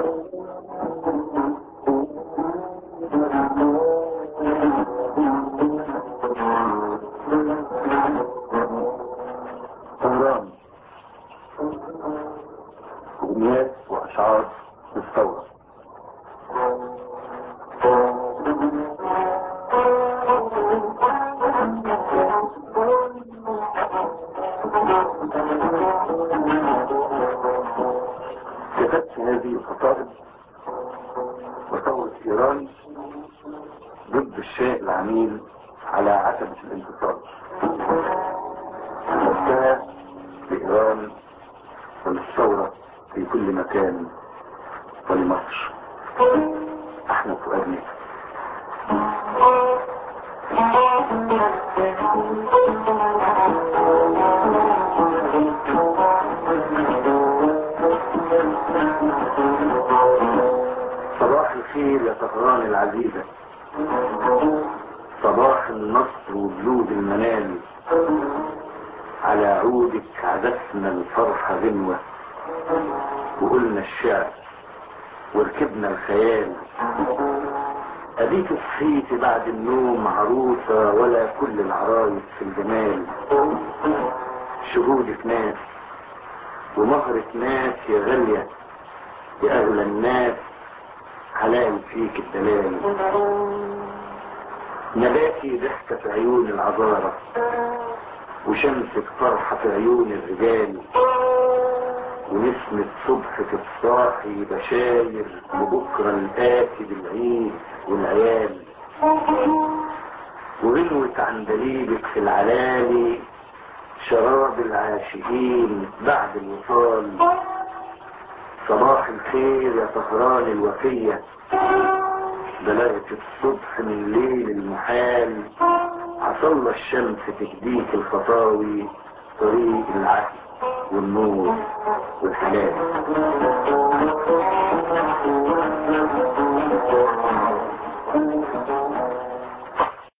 طهران، أغنيات وأشعار للثورة. كتبت هذه القصائد وثورة إيران ضد الشاه العميل على عتبة الانتصار، كتبتها لإيران وللثورة في كل مكان ولمصر. أحمد فؤاد ميت. صباح الخير يا طهران العزيزة، صباح النصر وبلوغ المنال، على عودك عزفنا الفرح غنوة، وقلنا الشعر وركبنا الخيال. أديك صحيت بعد النوم عروسة ولا كل العرايس في الجمال. شهودك ناس ومهرة ناس يا غالية، يا أغلى الناس حلال فيك الدلال. نباتي ضحكة في عيون العذارة، وشمسك فرحة في عيون الرجال، ونسمة صبحك الصاحي بشاير وبكرة الآتي بالعيد والعيال. وغنوة عندليبك في العلالي شراب العاشقين بعد الوصال. صباح الخير يا طهران الوفية، بلغت الصبح من ليل المحال. عصلى الشمس تهديك الخطاوي طريق العهد والنور والحلال.